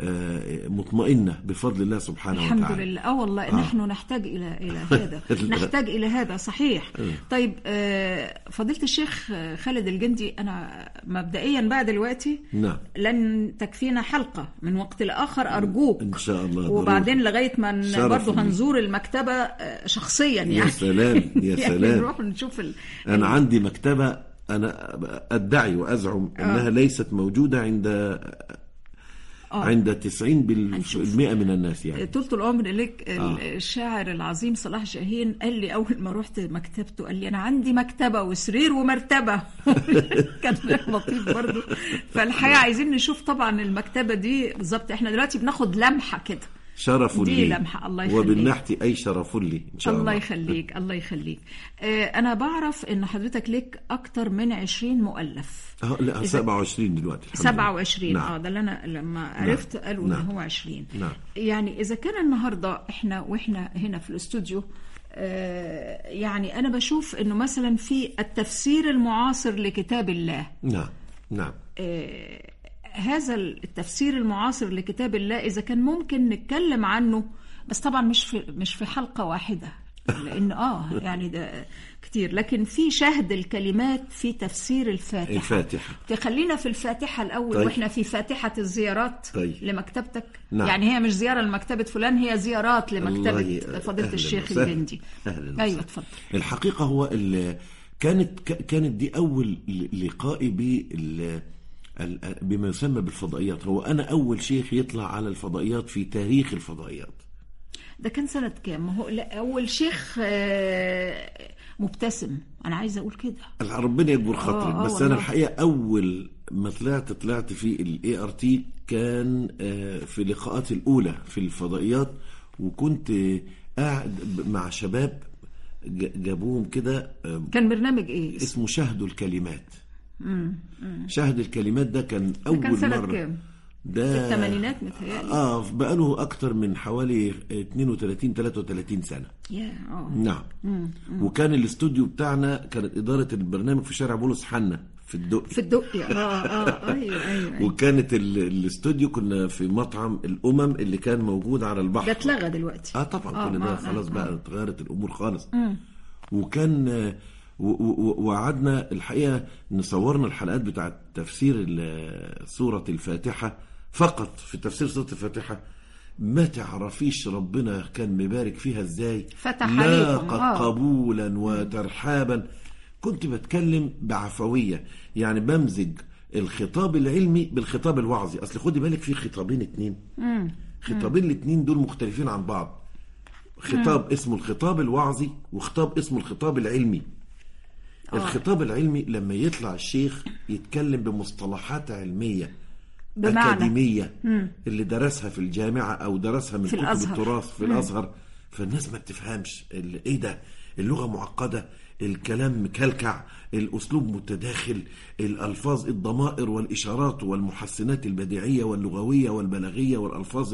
مطمئنة بفضل الله سبحانه الحمد وتعالى. الحمد لله. اه والله آه. نحن نحتاج إلى إلى هذا نحتاج إلى هذا صحيح. طيب فضيلة الشيخ خالد الجندي، أنا مبدئيا بعد دلوقتي نعم. لن تكفينا حلقة من وقت لآخر أرجوك إن شاء الله. وبعدين لغاية ما برضه هنزور المكتبة شخصيا يعني. يا سلام يا سلام. يعني نروح نشوف ال... أنا عندي مكتبة، أنا أدعي وأزعم أنها آه. ليست موجودة عند آه. عند تسعين بالمئة من الناس يعني. طولة العمر لك. آه. الشاعر العظيم صلاح جاهين قال لي أول ما رحت مكتبته، قال لي أنا عندي مكتبة وسرير ومرتبة. كان لطيف برضو. فالحقيقة عايزين نشوف طبعا المكتبة دي بالظبط. احنا دلوقتي بناخد لمحة كده. شرف لي. دي لمحة. الله يخليك. وبالنحت أي شرف لي إن شاء الله. الله يخليك الله يخليك. آه أنا بعرف إن حضرتك لك أكتر من عشرين مؤلف. اه لا سبعة وعشرين دلوقتي. سبعة وعشرين. نعم. اه ده اللي أنا لما عرفت نعم. قالوا نعم. إن هو عشرين. نعم. يعني إذا كان النهاردة إحنا وإحنا هنا في الاستوديو، آه يعني أنا بشوف إنه مثلا في التفسير المعاصر لكتاب الله. نعم نعم. آه هذا التفسير المعاصر لكتاب الله إذا كان ممكن نتكلم عنه، بس طبعا مش في مش في حلقة واحدة، لأن آه يعني ده كتير، لكن في شهد الكلمات في تفسير الفاتحة. الفاتحة. تخلينا في الفاتحة الأول. طيب. وإحنا في فاتحة الزيارات. طيب. لمكتبتك. نعم. يعني هي مش زيارة لمكتبة فلان، هي زيارات لمكتبة فضيلة الشيخ الجندي. أيوة اتفضل. الحقيقة هو كانت كانت دي أول لقائي بال بما يسمى بالفضائيات. هو أنا أول شيخ يطلع على الفضائيات في تاريخ الفضائيات. ده كان سنة كام؟ هو أول شيخ مبتسم، أنا عايزة أقول كده. ربنا يكبر خاطرك. بس والله. أنا الحقيقة أول ما طلعت طلعت في ال إيه آر تي كان في لقاءات الأولى في الفضائيات، وكنت قاعد مع شباب جابوهم كده. كان برنامج إيه؟ اسمه شهد الكلمات. مم. مم. شهد الكلمات ده كان أول مرة. كان سنة كام؟ ده في الثمانينات متهيألي. اه بقاله أكتر من حوالي اثنين وثلاثين ثلاثة وثلاثين سنة. yeah. oh. نعم. مم. مم. وكان الاستوديو بتاعنا كانت إدارة البرنامج في شارع بولس حنا في الدقي. في الدقي. اه اه ايوه ايوه. وكانت الاستوديو كنا في مطعم الأمم اللي كان موجود على البحر. ده اتلغى دلوقتي. اه طبعا. آه كل ده آه خلاص آه. بقى اتغيرت الأمور خالص. مم. وكان وقعدنا الحقيقة نصورنا الحلقات بتاعت تفسير سورة الفاتحة فقط. في تفسير سورة الفاتحة ما تعرفيش ربنا كان مبارك فيها ازاي. فتح عليكم. لاقت قبولا وترحابا. كنت بتكلم بعفوية، يعني بمزج الخطاب العلمي بالخطاب الوعظي. اصل خدي بالك في خطابين اتنين. مم. خطابين الاتنين دول مختلفين عن بعض. خطاب مم. اسمه الخطاب الوعظي، وخطاب اسمه الخطاب العلمي. أوه. الخطاب العلمي لما يطلع الشيخ يتكلم بمصطلحات علمية بمعنى. أكاديمية مم. اللي درسها في الجامعة أو درسها من كتب الأزهر. التراث في مم. الأزهر، فالناس ما بتفهمش إيه ده. اللغة معقدة، الكلام مكلكع، الأسلوب متداخل، الألفاظ الضمائر والإشارات والمحسنات البديعية واللغوية والبلاغية والألفاظ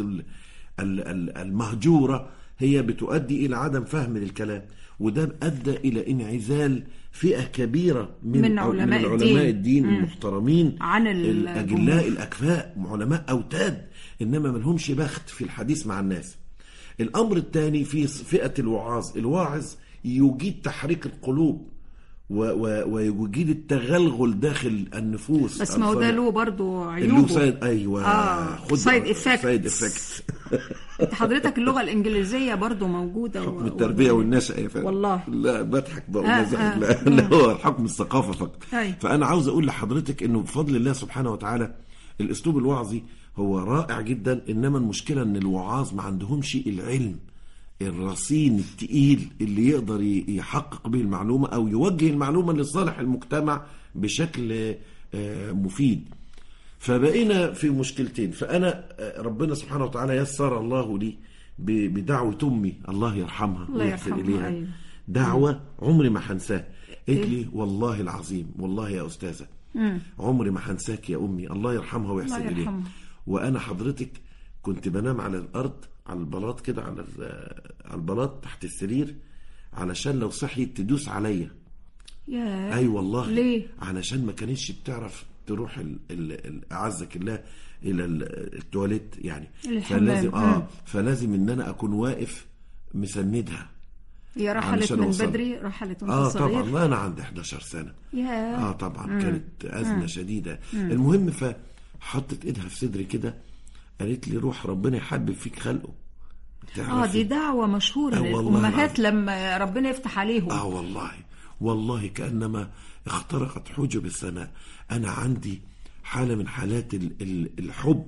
المهجورة هي بتؤدي إلى عدم فهم للكلام. وده أدى إلى انعزال فئة كبيرة من, من علماء, من علماء الدين, الدين المحترمين عن الأجلاء الأكفاء، علماء أوتاد إنما ملهمش بخت في الحديث مع الناس. الأمر الثاني في فئة الوعاظ. الواعظ يجيد تحريك القلوب ويجيد التغلغل داخل النفوس. بس ما هو ده له برضه عيوبه. له سايد ايوه آه. سايد افكت. سايد افكت. حضرتك اللغه الانجليزيه برضه موجوده. حكم و... التربيه و... والنشأة. والله لا بضحك بقول آه آه. لا, آه. لا هو حكم الثقافه فقط. أي. فانا عاوز اقول لحضرتك انه بفضل الله سبحانه وتعالى الاسلوب الوعظي هو رائع جدا، انما المشكله ان الوعاظ ما عندهمش العلم الرصين التقيل اللي يقدر يحقق به المعلومة أو يوجه المعلومة لصالح المجتمع بشكل مفيد. فبقينا في مشكلتين. فأنا ربنا سبحانه وتعالى يسر الله لي بدعوة أمي الله يرحمها ويغفر إليها. أيوه. دعوة عمري ما حنساها. قلت لي والله العظيم والله يا أستاذة مم. عمري ما حنساك يا أمي الله يرحمها ويحسن إليها. وأنا حضرتك كنت بنام على الأرض على البلاط كده على على البلاط تحت السرير علشان لو صحيت تدوس عليا. ياه اي والله. ليه؟ علشان ما كانتش بتعرف تروح ال ال اعزك الله الى التواليت يعني. فلازم اه فلازم ان انا اكون واقف مسندها. هي رحلت من وصل. بدري رحلت وانت اه صغير. طبعا انا عندي إحداشر سنة. ياه اه طبعا مم. كانت ازمه مم. شديده. مم. المهم فحطت ايدها في صدري كده قالت لي روح ربنا يحبب فيك خلقه. اه دي دعوة مشهورة آه للأمهات لما ربنا يفتح عليهم. اه والله والله كأنما اخترقت حجب السماء. أنا عندي حالة من حالات الحب.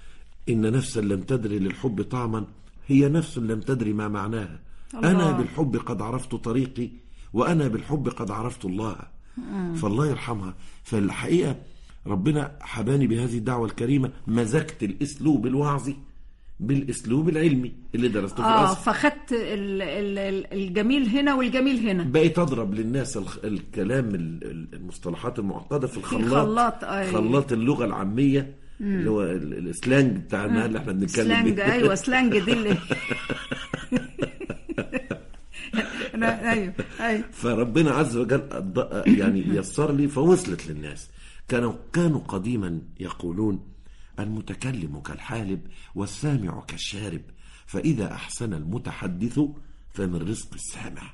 إن نفسا لم تدري للحب طعما هي نفس لم تدري ما معناها. الله. أنا بالحب قد عرفت طريقي وأنا بالحب قد عرفت الله. مم. فالله يرحمها. فالحقيقة ربنا حباني بهذه الدعوة الكريمة. مزجت الأسلوب الوعظي بالاسلوب العلمي اللي درسته في اه الأصل. فخدت الجميل هنا والجميل هنا. بقيت اضرب للناس الكلام المصطلحات المعقده في الخلاط. في خلاط أي. خلاط اللغه العاميه اللي هو السلانج بتاعنا اللي احنا بنتكلم سلانج بيه. ايوه سلانج دي اللي ايوه ايوه. فربنا عز وجل يعني يسر لي فوصلت للناس. كانوا كانوا قديما يقولون المتكلم كالحالب والسامع كالشارب فإذا أحسن المتحدث فمن رزق السامع.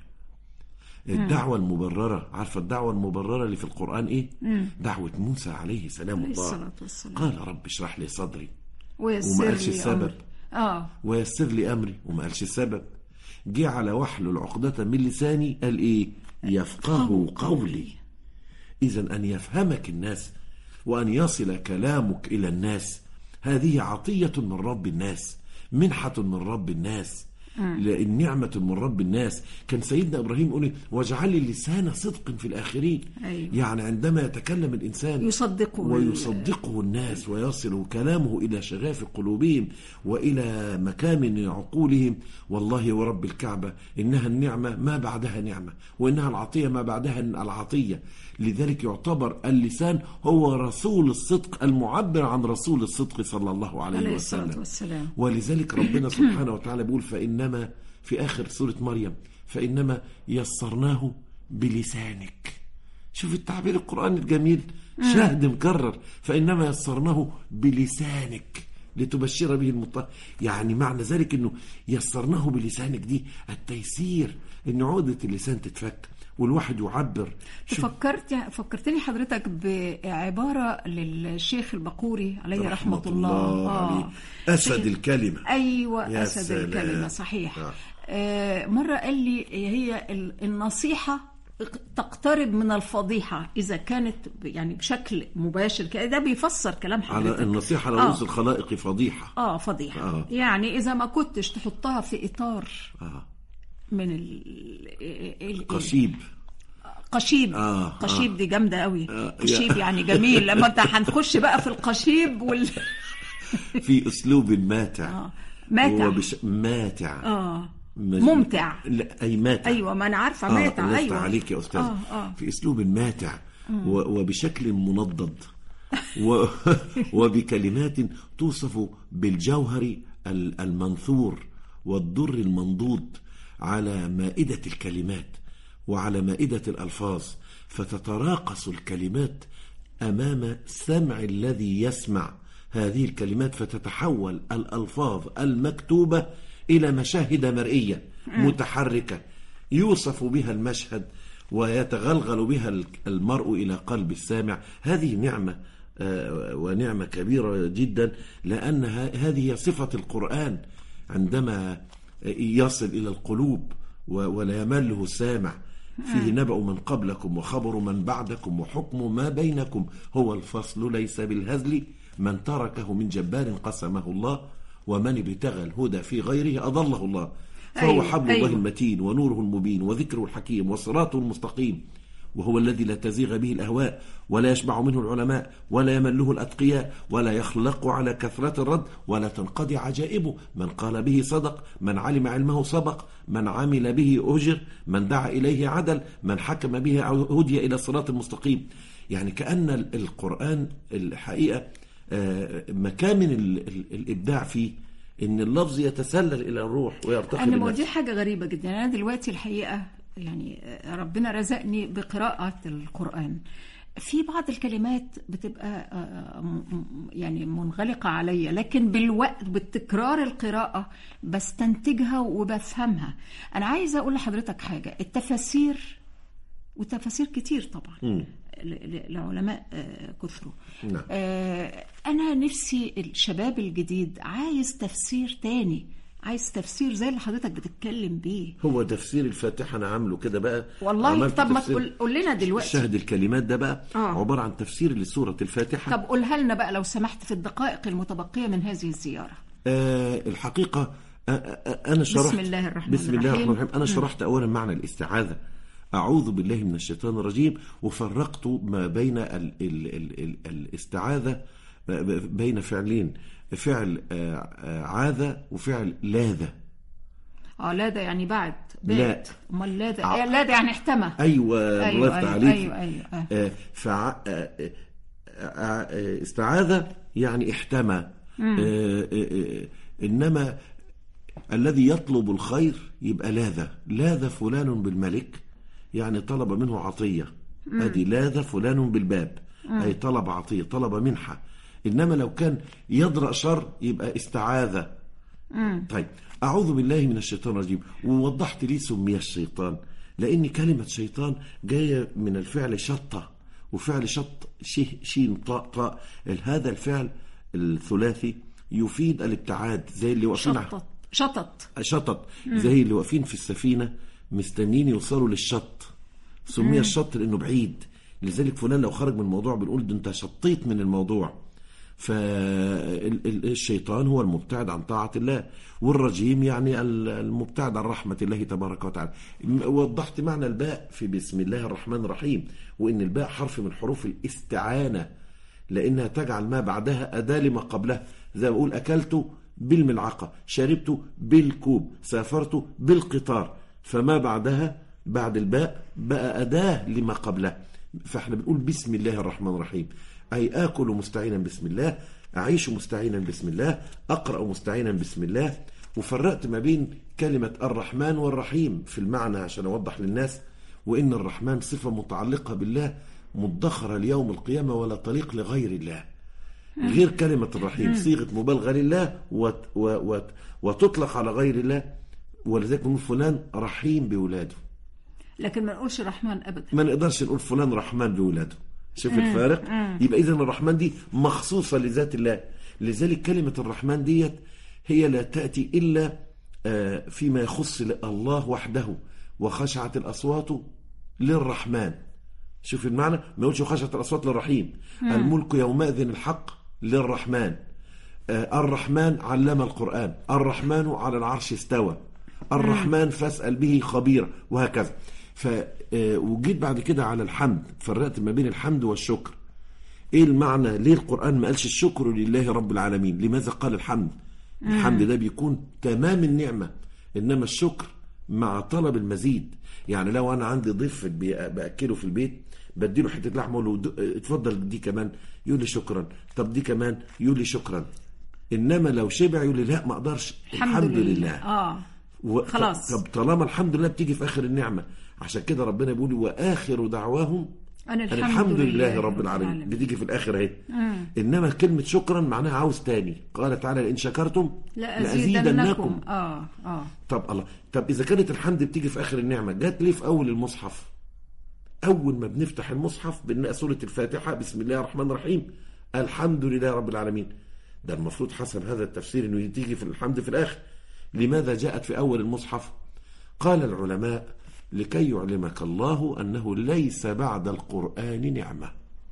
الدعوة المبررة. عارفة الدعوة المبررة اللي في القرآن إيه؟ مم. دعوة موسى عليه سلام الله. قال رب اشرح لي صدري ويسر وما قالش لي السبب. آه. ويسر لي أمري وما قالش السبب. جه على واحلل عقدة من لساني قال إيه؟ يفقه قولي. إذن أن يفهمك الناس وأن يصل كلامك إلى الناس هذه عطية من رب الناس، منحة من رب الناس، لأن نعمة من رب الناس. كان سيدنا إبراهيم يقول واجعل لي لسان صدق في الآخرين. أيوة. يعني عندما يتكلم الإنسان يصدقه ويصدقه الناس ويصل كلامه إلى شغاف قلوبهم وإلى مكامن عقولهم. والله ورب الكعبة إنها النعمة ما بعدها نعمة وإنها العطية ما بعدها العطية. لذلك يعتبر اللسان هو رسول الصدق المعبر عن رسول الصدق صلى الله عليه وسلم. والسلام. ولذلك ربنا سبحانه وتعالى بيقول فإنما في آخر سورة مريم فإنما يسرناه بلسانك. شوف التعبير القرآني الجميل شاهد مكرر فإنما يسرناه بلسانك لتبشر به المطلع. يعني معنى ذلك أنه يسرناه بلسانك دي التيسير أن عقدة اللسان تتفك والواحد يعبر. فكرت فكرتني حضرتك بعبارة للشيخ البقوري عليه رحمة, رحمة الله, الله آه. أسد الكلمة. أيوة أسد سلام. الكلمة صحيح. آه. آه مرة قال لي هي النصيحة تقترب من الفضيحة إذا كانت يعني بشكل مباشر كده. ده بيفسر كلام حضرتك. على النصيحة لرؤوس آه. الخلائق فضيحة. آه فضيحة. آه. يعني إذا ما كنتش تحطها في إطار آه. من القشيب. قشيب آه قشيب آه دي جامدة قوي. آه قشيب يعني جميل. لما انت هنخش بقى في القشيب وال في أسلوب ماتع. آه. ماتع وبش... ماتع آه ممتع. لا أي ماتع. أيوة ما أنا عارفة ماتع. آه أيوة عليك يا أستاذ. آه آه. في أسلوب ماتع و... وبشكل منضد و... وبكلمات توصف بالجوهر المنثور والضر المنضود على مائدة الكلمات وعلى مائدة الألفاظ. فتتراقص الكلمات أمام سمع الذي يسمع هذه الكلمات فتتحول الألفاظ المكتوبة إلى مشاهد مرئية متحركة يوصف بها المشهد ويتغلغل بها المرء إلى قلب السامع. هذه نعمة ونعمة كبيرة جدا، لأن هذه صفة القرآن عندما يصل إلى القلوب ولا يمله السامع. فيه نبأ من قبلكم وخبر من بعدكم وحكم ما بينكم، هو الفصل ليس بالهزل، من تركه من جبار قسمه الله، ومن ابتغى الهدى في غيره أضله الله. فهو أيوة حبل أيوة. الله المتين ونوره المبين وذكره الحكيم وصراطه المستقيم، وهو الذي لا تزيغ به الأهواء ولا يشبع منه العلماء ولا يمله الأتقياء ولا يخلق على كثرة الرد ولا تنقضي عجائبه. من قال به صدق، من علم علمه سبق، من عمل به أجر، من دعا إليه عدل، من حكم به هدي إلى الصراط المستقيم. يعني كأن القرآن الحقيقة مكان الإبداع فيه إن اللفظ يتسلل إلى الروح ويرتقي أنا بالنفس. دي حاجة غريبة جدا. أنا دلوقتي الحقيقة يعني ربنا رزقني بقراءة القرآن، في بعض الكلمات بتبقى يعني منغلقة عليا، لكن بالوقت بالتكرار القراءة بستنتجها وبفهمها. أنا عايزة أقول لحضرتك حاجة، التفاسير وتفاسير كتير طبعا م. لعلماء كثروا. نعم. أنا نفسي الشباب الجديد عايز تفسير تاني، عايز تفسير زي اللي حضرتك بتتكلم بيه. هو تفسير الفاتحة أنا عامله كده بقى والله. طب ما تقول قول لنا دلوقتي شاهد الكلمات ده بقى آه. عبارة عن تفسير لسورة الفاتحة. طب قولها لنا بقى لو سمحت في الدقائق المتبقية من هذه الزيارة. آه الحقيقة آه آه أنا شرحت بسم الله الرحمن بسم الله الرحمن الرحيم. أنا شرحت أولا معنى الاستعاذة، أعوذ بالله من الشيطان الرجيم، وفرقت ما بين ال ال ال ال الاستعاذة بين فعلين، فعل عاذ وفعل لاذ. اه لاذ يعني بعد لا امال لاذ ع... لاذ يعني احتمى. ايوه ايوه الله ايوه عليك. ايوه, أيوة. آه فع... آه استعاذ يعني احتمى. آه آه انما الذي يطلب الخير يبقى لاذ. لاذ فلان بالملك يعني طلب منه عطية، ادي لاذ فلان بالباب مم. اي طلب عطية، طلب منحة. إنما لو كان يضرأ شر يبقى استعاذ. مم. طيب أعوذ بالله من الشيطان الرجيم. ووضحت ليه سمي الشيطان، لأن كلمة شيطان جاية من الفعل شطة، وفعل شط شه شين طاء طاء. هذا الفعل الثلاثي يفيد الابتعاد، زي اللي واقفين شطط شطط شطط زي اللي واقفين في السفينة مستنين يوصلوا للشط، سمي الشط لأنه بعيد. لذلك فلان لو خرج من الموضوع بنقول ده انت شطيت من الموضوع. فالشيطان هو المبتعد عن طاعة الله، والرجيم يعني المبتعد عن رحمة الله تبارك وتعالى. وضحت معنى الباء في بسم الله الرحمن الرحيم، وإن الباء حرف من حروف الاستعانة، لأنها تجعل ما بعدها أداة لما قبلها. زي ما أقول أكلت بالملعقة، شربت بالكوب، سافرت بالقطار، فما بعدها بعد الباء بقى أداة لما قبلها. فاحنا بنقول بسم الله الرحمن الرحيم، أي آكل مستعينا بسم الله، أعيش مستعينا بسم الله، أقرأ مستعينا بسم الله. وفرقت ما بين كلمة الرحمن والرحيم في المعنى عشان أوضح للناس، وإن الرحمن صفة متعلقة بالله مدخرة ليوم القيامة ولا طريق لغير الله، غير كلمة الرحيم صيغة مبالغة لله وت وت وتطلق على غير الله. ولذلك نقول فلان رحيم بولاده، لكن ما نقولش رحمن أبدا. ما نقدرش نقول فلان رحمن بولاده. شوف الفارق. يبقى إذن الرحمن دي مخصوصة لذات الله. لذلك كلمة الرحمن ديت هي لا تأتي إلا فيما يخص الله وحده، وخشعت الأصوات للرحمن. شوف المعنى، ما يقولش خشعت الأصوات للرحيم. مم. الملك يومئذ الحق للرحمن. الرحمن علم القرآن، الرحمن على العرش استوى، الرحمن فاسأل به خبير، وهكذا. فوجيت بعد كده على الحمد، فرقت ما بين الحمد والشكر. ايه المعنى؟ ليه القرآن ما قالش الشكر لله رب العالمين؟ لماذا قال الحمد؟ الحمد ده بيكون تمام النعمة، انما الشكر مع طلب المزيد. يعني لو انا عندي ضيف باكله في البيت، بديله حته لحمه اقول له اتفضل دي كمان، يقول لي شكرا. طب دي كمان، يقول لي شكرا. انما لو شبع يقول لي لا ما اقدرش، الحمد, الحمد لله, لله. اه و... خلاص. طب طالما الحمد لله بتيجي في اخر النعمه، عشان كده ربنا بيقول واخر دعواهم أن الحمد, الحمد لله رب العالمين, العالمين. بتيجي في الاخر اهي. انما كلمه شكرا معناها عاوز تاني. قال تعالى ان شكرتم لازيدنكم. اه اه طب الله، طب اذا كانت الحمد بتيجي في اخر النعمه، جت ليه في اول المصحف؟ أول ما بنفتح المصحف بنلاقي سورة الفاتحة بسم الله الرحمن الرحيم الحمد لله رب العالمين. ده المفروض حسب هذا التفسير إنه تيجي في الحمد في الآخر. لماذا جاءت في أول المصحف؟ قال العلماء لكي يعلمك الله أنه ليس بعد القرآن نعمة.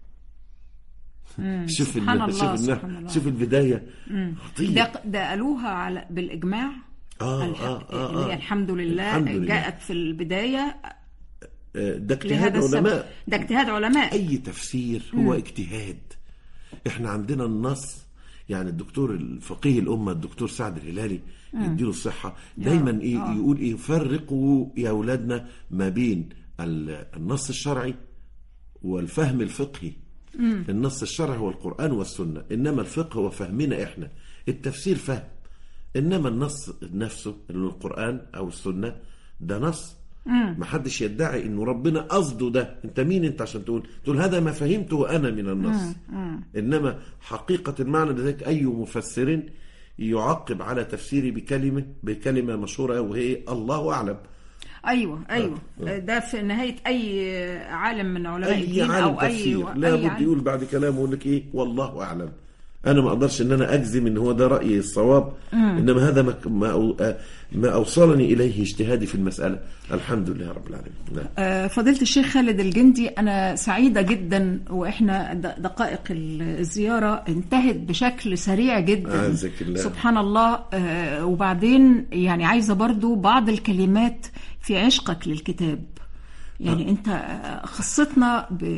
شوف سبحان ال... الله شوف, سبحان الله. شوف البداية ده, ده قالوها على بالإجماع. آه الح... آه آه اللي هي الحمد لله, الحمد لله جاءت في البداية. ده اجتهاد علماء. ده اجتهاد علماء. أي تفسير هو مم. اجتهاد. احنا عندنا النص، يعني الدكتور الفقيه الأمة الدكتور سعد الهلالي يديله الصحة دايما إيه آه. يقول إيه فرقوا يا أولادنا ما بين النص الشرعي والفهم الفقهي. مم. النص الشرعي هو القرآن والسنة، إنما الفقه هو فهمنا إحنا. التفسير فهم، إنما النص نفسه القرآن أو السنة ده نص. ما حدش يدعي انه ربنا قصده ده. انت مين انت عشان تقول تقول هذا ما فهمته انا من النص؟ مم. انما حقيقة المعنى لذلك اي مفسر يعقب على تفسيري بكلمة بكلمة مشهورة وهي الله اعلم. ايوه ايوه آه. ده في نهاية اي عالم من علماء الدين أي او تفسير. اي لا بد يقول بعد كلامه يقول لك ايه والله اعلم. انا ما اقدرش ان انا اجزم ان هو ده رايي الصواب، انما هذا ما ما اوصلني اليه اجتهادي في المساله. الحمد لله رب العالمين. آه فضيله الشيخ خالد الجندي، انا سعيده جدا واحنا دقائق الزياره انتهت بشكل سريع جدا. الله. سبحان الله. آه وبعدين يعني عايزه برضو بعض الكلمات في عشقك للكتاب. يعني آه. انت خصتنا ب...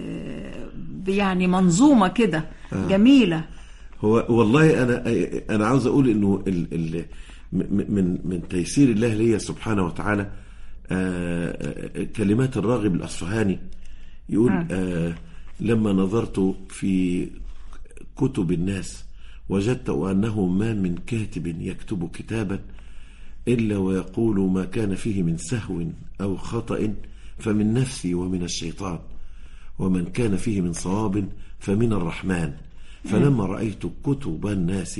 يعني منظومه كده آه. جميله. هو والله انا انا عاوز اقول انه ال ال من من تيسير الله لي سبحانه وتعالى آه كلمات الراغب الاصفهاني يقول آه. آه لما نظرت في كتب الناس وجدت انه ما من كاتب يكتب كتابا الا ويقول ما كان فيه من سهو او خطأ فمن نفسي ومن الشيطان، ومن كان فيه من صواب فمن الرحمن. فلما رأيت كتب الناس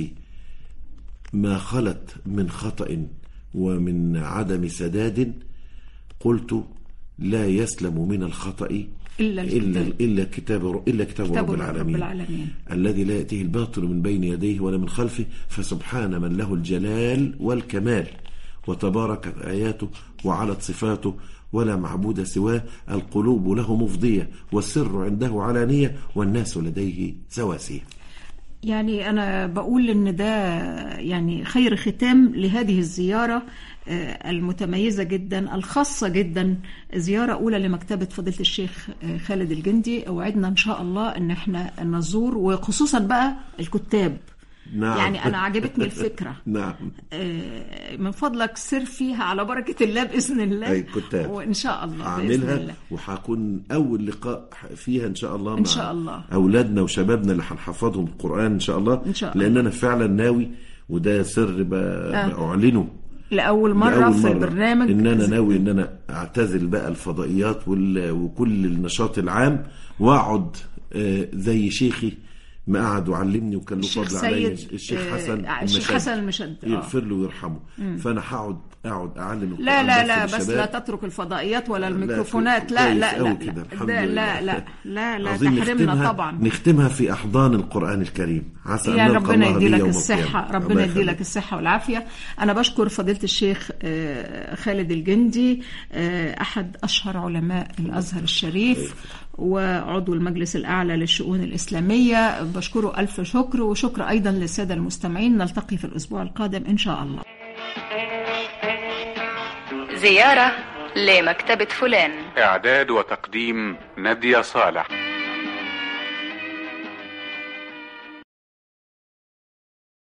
ما خلت من خطأ ومن عدم سداد قلت لا يسلم من الخطأ إلا إلا إلا كتاب إلا كتاب, كتاب رب, العالمين. رب العالمين الذي لا يأتيه الباطل من بين يديه ولا من خلفه، فسبحان من له الجلال والكمال وتبارك آياته وعلت صفاته ولا معبود سواه. القلوب له مفضية والسر عنده علانية والناس لديه سواسية. يعني أنا بقول إن ده يعني خير ختام لهذه الزيارة المتميزة جدا الخاصة جدا، زيارة أولى لمكتبة فضيلة الشيخ خالد الجندي. وعدنا إن شاء الله إن احنا نزور وخصوصا بقى الكتاب. نعم. يعني أنا عجبتني الفكرة. نعم. من فضلك سر فيها على بركة الله بإذن الله. أي كتاب. وإن شاء الله أعملها وحكون أول لقاء فيها إن شاء الله مع إن شاء الله أولادنا وشبابنا اللي هنحفظهم القرآن إن شاء الله. إن شاء الله. لأن أنا فعلا ناوي وده سر بأعلنه لأول مرة, لأول مرة في البرنامج إن أنا ناوي إن أنا أعتزل بقى الفضائيات وكل النشاط العام وأقعد زي شيخي ما قعد وعلمني وكان له فضل علي الشيخ حسن الشيخ حسن المشد يغفر له ويرحمه. فانا هقعد اقعد اعلم القرآن. لا لا لا بس لا تترك الفضائيات ولا الميكروفونات. لا لا لا لا لا لا لا لا تحرمنا طبعا. نختمها في احضان القرآن الكريم. عسى يعني ربنا يدي لك الصحة، ربنا يدي لك الصحة والعافية. انا بشكر فضيلة الشيخ خالد الجندي احد اشهر علماء الازهر الشريف وعضو المجلس الأعلى للشؤون الإسلامية. بشكره ألف شكر، وشكر أيضا للسادة المستمعين. نلتقي في الأسبوع القادم إن شاء الله. زيارة لمكتبة فلان. إعداد وتقديم نادية صالح.